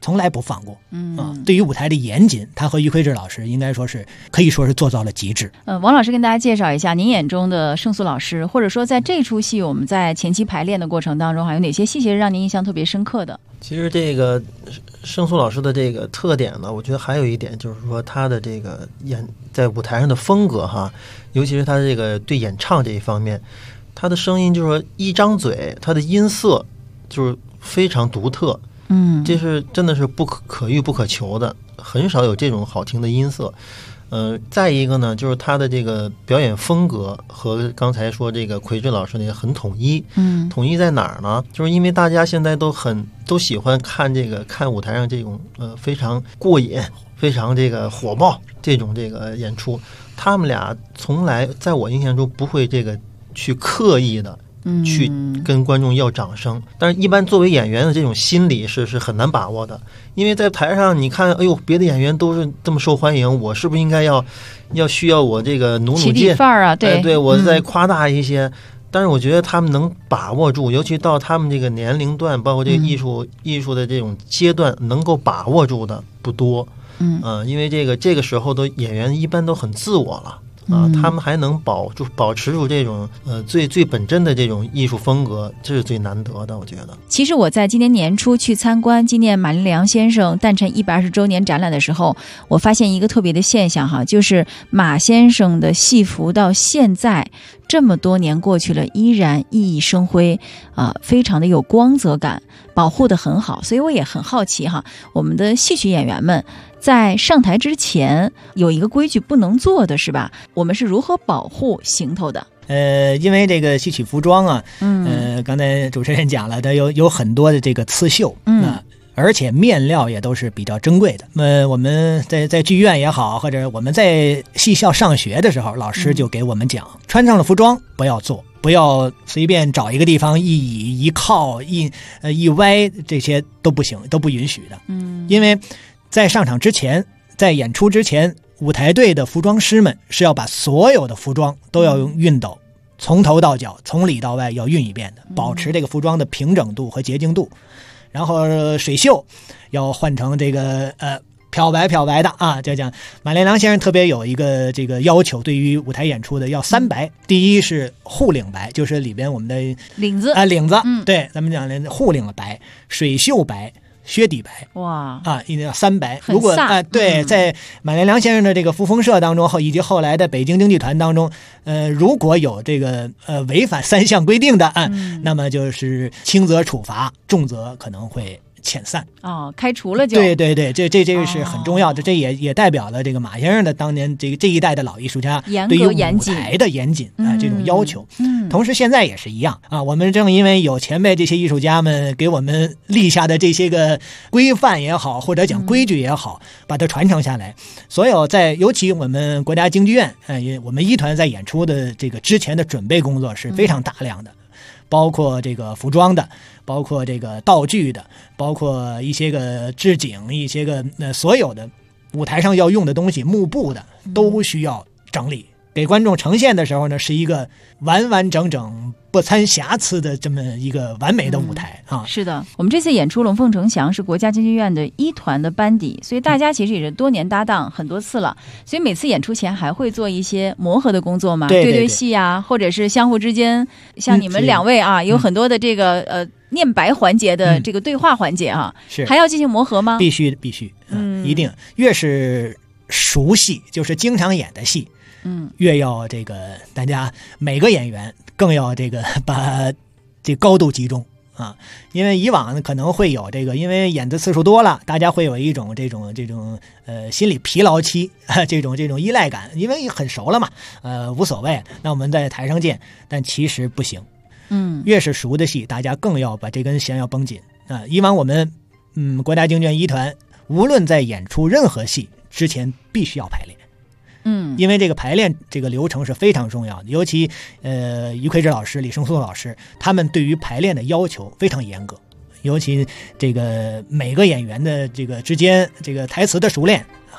从来不放过。对于舞台的严谨，他和于魁智老师应该说是可以说是做到了极致。 王老师跟大家介绍一下您眼中的胜诉老师，或者说在这出戏我们在前期排练的过程当中，还有哪些细节让您印象特别深刻的？ 其实这个胜诉老师的这个特点呢，我觉得还有一点就是说他的这个在舞台上的风格哈，尤其是他这个对演唱这一方面，他的声音就是说一张嘴，他的音色就是非常独特。这是真的是不可遇不可求的，很少有这种好听的音色。再一个呢，就是他的这个表演风格和刚才说这个魁智老师那个很统一。统一在哪儿呢？就是因为大家现在都喜欢看舞台上这种非常过瘾、非常这个火爆这种这个演出，他们俩从来在我印象中不会这个去刻意的。去跟观众要掌声，但是一般作为演员的这种心理是很难把握的，因为在台上你看，哎呦，别的演员都是这么受欢迎，我是不是应该需要我这个努起劲范儿啊？ 对，我再夸大一些。但是我觉得他们能把握住，尤其到他们这个年龄段，包括这个艺术的这种阶段，能够把握住的不多。因为这个时候的演员一般都很自我了。他们还能保持住这种最本真的这种艺术风格，这是最难得的，我觉得。 其实我在今年年初去参观纪念马连良先生诞辰120周年展览的时候，我发现一个特别的现象哈，就是马先生的戏服到现在这么多年过去了，依然熠熠生辉非常的有光泽感，保护得很好。所以我也很好奇哈，我们的戏曲演员们在上台之前有一个规矩不能做的是吧？我们是如何保护行头的？ 因为这个戏曲服装啊，刚才主持人讲了，它有很多的这个刺绣，而且面料也都是比较珍贵的。我们在剧院也好，或者我们在戏校上学的时候，老师就给我们讲，穿上了服装不要坐，不要随便找一个地方一倚一靠一歪，这些都不行，都不允许的。因为在上场之前，在演出之前，舞台队的服装师们是要把所有的服装都要用熨斗从头到脚，从里到外要熨一遍的，保持这个服装的平整度和洁净度。然后水袖要换成这个漂白的啊，就讲马连良先生特别有一个这个要求，对于舞台演出的要3白。第一是护领白，就是里边我们的领子对，咱们讲的护领白、水袖白、靴底白。 哇一定要3白。如果对，在马连良先生的这个扶风社当中以及后来的北京京剧团当中，如果有这个违反3项规定的那么就是轻则处罚，重则可能会遣散开除了就对，这个是很重要的，这也代表了这个马先生的当年这一代的老艺术家对于舞台的严谨这种要求。同时现在也是一样我们正因为有前辈这些艺术家们给我们立下的这些个规范也好，或者讲规矩也好，把它传承下来。所有尤其我们国家京剧院我们一团在演出的这个之前的准备工作是非常大量的，包括这个服装的，包括这个道具的，包括一些个置景，一些个所有的舞台上要用的东西，幕布的都需要整理，给观众呈现的时候呢，是一个完完整整不参瑕疵的这么一个完美的舞台是的，我们这次演出《龙凤呈祥》是国家京剧院的一团的班底，所以大家其实也是多年搭档很多次了，所以每次演出前还会做一些磨合的工作嘛，对戏或者是相互之间，像你们2位有很多的这个念白环节的这个对话环节是还要进行磨合吗？ 必须一定，越是熟悉就是经常演的戏越要这个大家每个演员更要这个把这高度集中因为以往可能会有这个，因为演的次数多了，大家会有一种这种心理疲劳期这种依赖感，因为很熟了嘛无所谓，那我们在台上见，但其实不行。越是熟的戏，大家更要把这根弦要绷紧以往我们国家京剧院一团无论在演出任何戏之前必须要排练。因为这个排练这个流程是非常重要的，尤其于魁智老师、李胜素老师，他们对于排练的要求非常严格，尤其这个每个演员的这个之间这个台词的熟练，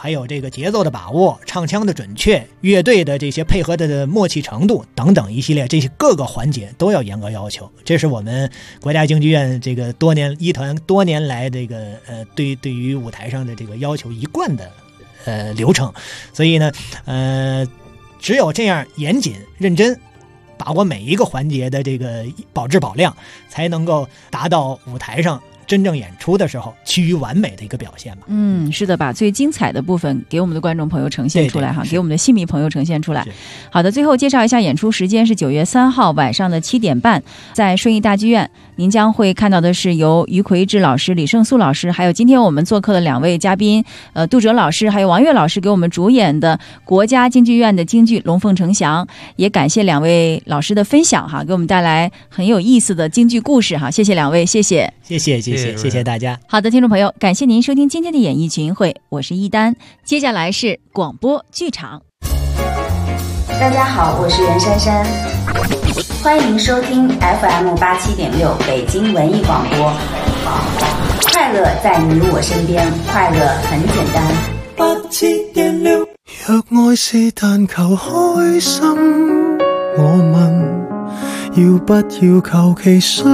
还有这个节奏的把握、唱腔的准确、乐队的这些配合的默契程度等等一系列这些各个环节都要严格要求。这是我们国家京剧院这个一团多年来这个对于舞台上的这个要求一贯的流程。所以呢只有这样严谨认真把握每一个环节的这个保质保量，才能够达到舞台上真正演出的时候趋于完美的一个表现吧。 是的，把最精彩的部分给我们的观众朋友呈现出来哈， 对给我们的戏迷朋友呈现出来。好的，最后介绍一下演出时间是9月3号晚上的7点半，在顺义大剧院。您将会看到的是由于魁智老师、李胜素老师，还有今天我们做客的2位嘉宾，杜哲老师还有王悦老师给我们主演的国家京剧院的京剧《龙凤呈祥》。也感谢2位老师的分享哈，给我们带来很有意思的京剧故事哈，谢谢2位，谢谢大家。 好的，听众朋友，感谢您收听今天的演艺群英会，我是一丹。接下来是广播剧场。 大家好，我是袁姗姗，欢迎收听 FM87.6 北京文艺广播。快乐在你我身边，快乐很简单。 87.6，若愛是但求開心，我問要不要求其傷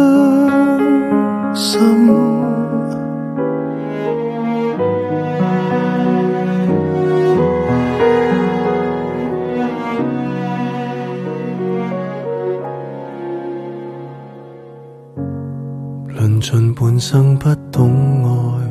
心？論盡半生不懂愛，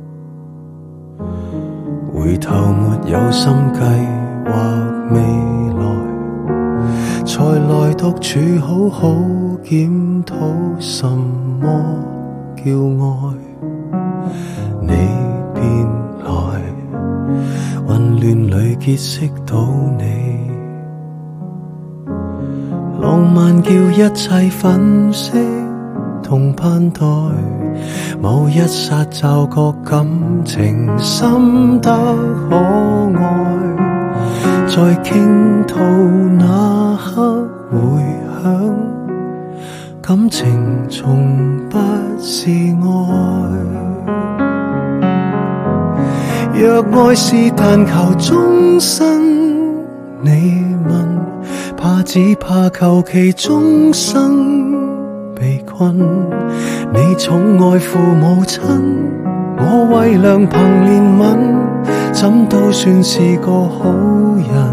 回頭沒有心計劃未來，才來獨處好好檢討什麼叫愛。你便來，混亂裏結識到你，浪漫叫一切粉飾同盼待，某一剎驟覺感情深得可愛，在傾吐那刻回響，感情從不是愛。若愛是但求終身，你問怕只怕求其終生被困。你寵愛父母親，我為良朋憐憫，怎都算是個好人。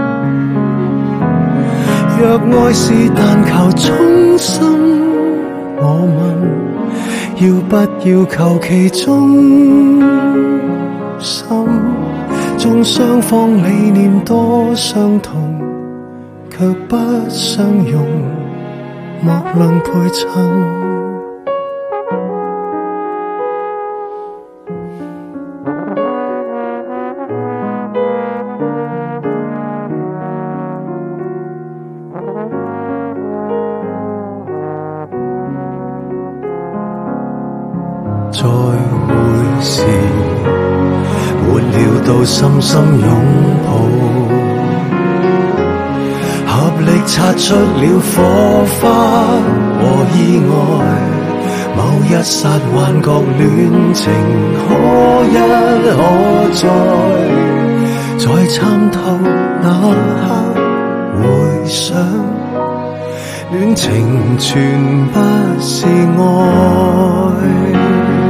若愛是但求衷心，我問要不要求其忠心？縱雙方理念多相同，卻不相容，莫論配襯。再會時，沒料到深深擁抱，合力擦出了火花和意外。某一剎幻覺戀情可一可再，在參透那刻回想，戀情全不是愛。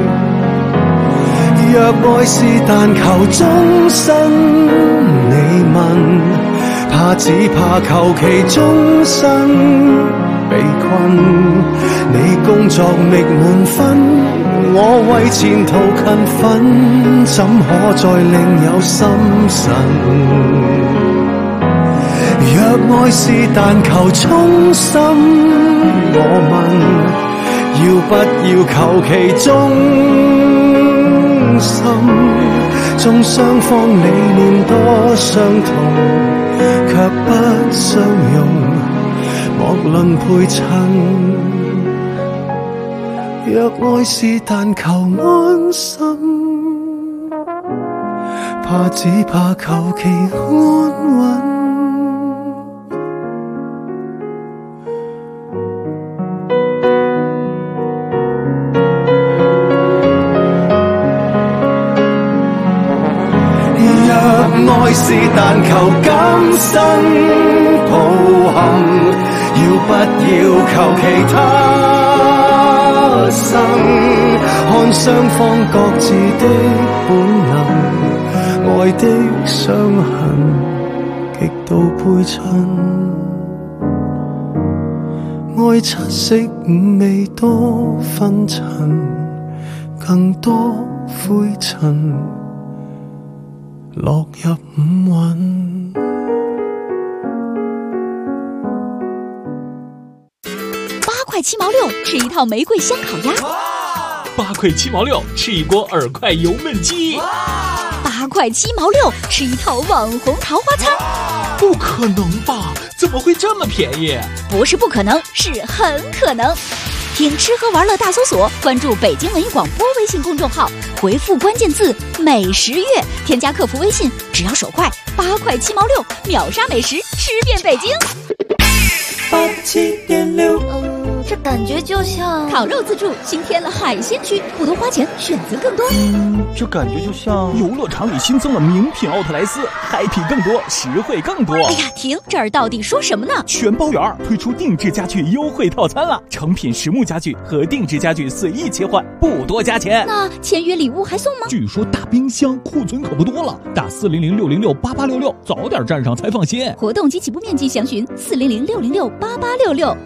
若愛是但求終身，你問怕只怕求其終身被困。你工作覓滿分，我為前途勤奮，怎可再另有心神？若愛是但求衷心，我問要不要求其忠心？縱雙方理念多相同，卻不相容，莫論配襯。若愛是但求安心，怕只怕求其安穩。 不要求其他生，看雙方各自的本能，愛的傷痕極度配襯，愛七色五味多紛陳，更多灰塵落入五蘊。 8塊7毛6吃一套玫瑰香烤鴨 ，8塊7毛6吃一鍋耳塊油焖雞 ，8塊7毛6吃一套網紅桃花餐。 不可能吧？怎麼會這麼便宜？ 不是不可能，是很可能。聽吃喝玩樂大搜索，關注北京文藝廣播微信公眾號，回復關鍵字美食月，添加客服微信，只要手快，8塊7毛6秒殺美食，吃遍北京。 87.6， 这感觉就像烤肉自助新添了海鲜区，不多花钱，选择更多。 这感觉就像游乐场里新增了名品奥特莱斯，happy更多，实惠更多。 哎呀，停！这儿到底说什么呢？ 全包圆推出定制家具优惠套餐了，成品实木家具和定制家具随意切换，不多加钱。 那签约礼物还送吗？ 据说大冰箱库存可不多了，打400-606-8866，早点站上才放心。 活动及起步面积详询400-606-8866。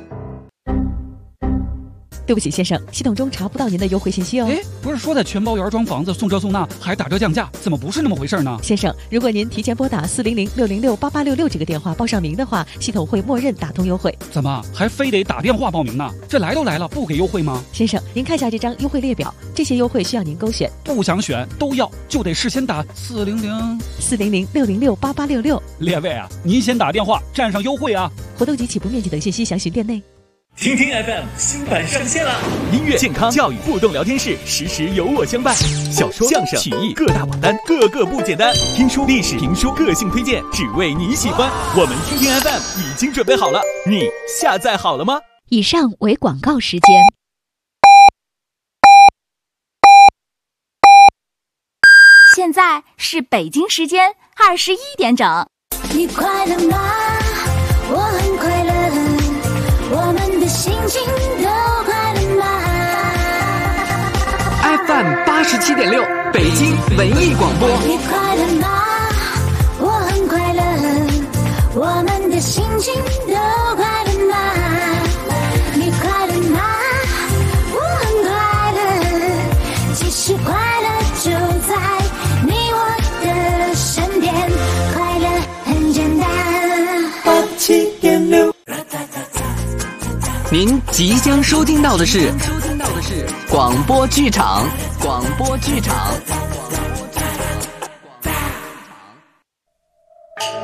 对不起，先生，系统中查不到您的优惠信息哦。 哎，不是说在全包圆装房子送这送那，还打折降价，怎么不是那么回事呢？ 先生，如果您提前拨打400-606-8866这个电话报上名的话，系统会默认打通优惠。 怎么还非得打电话报名呢？这来都来了，不给优惠吗？ 先生，您看下这张优惠列表，这些优惠需要您勾选。 不想选都要，就得事先打 400-606-8866。 列位啊，您先打电话占上优惠啊！ 活动及起步面积等信息详询店内。 听听 FM 新版上线了，音乐、健康、教育、互动聊天室，时时有我相伴。小说、相声、曲艺各大榜单，个个不简单。听书、历史、评书，个性推荐，只为你喜欢。我们听听 FM 已经准备好了，你下载好了吗？ 以上为广告时间。现在是北京时间21点整。 你快乐吗？我很快乐。我们的心情都快乐吗 ？FM 87.6，北京文艺广播。 你快乐吗？我很快乐。我们的心情都快乐吗？你快乐吗？我很快乐。其实快乐就在你我的身边，快乐很简单。 87.6。 您即将收听到的是广播剧场。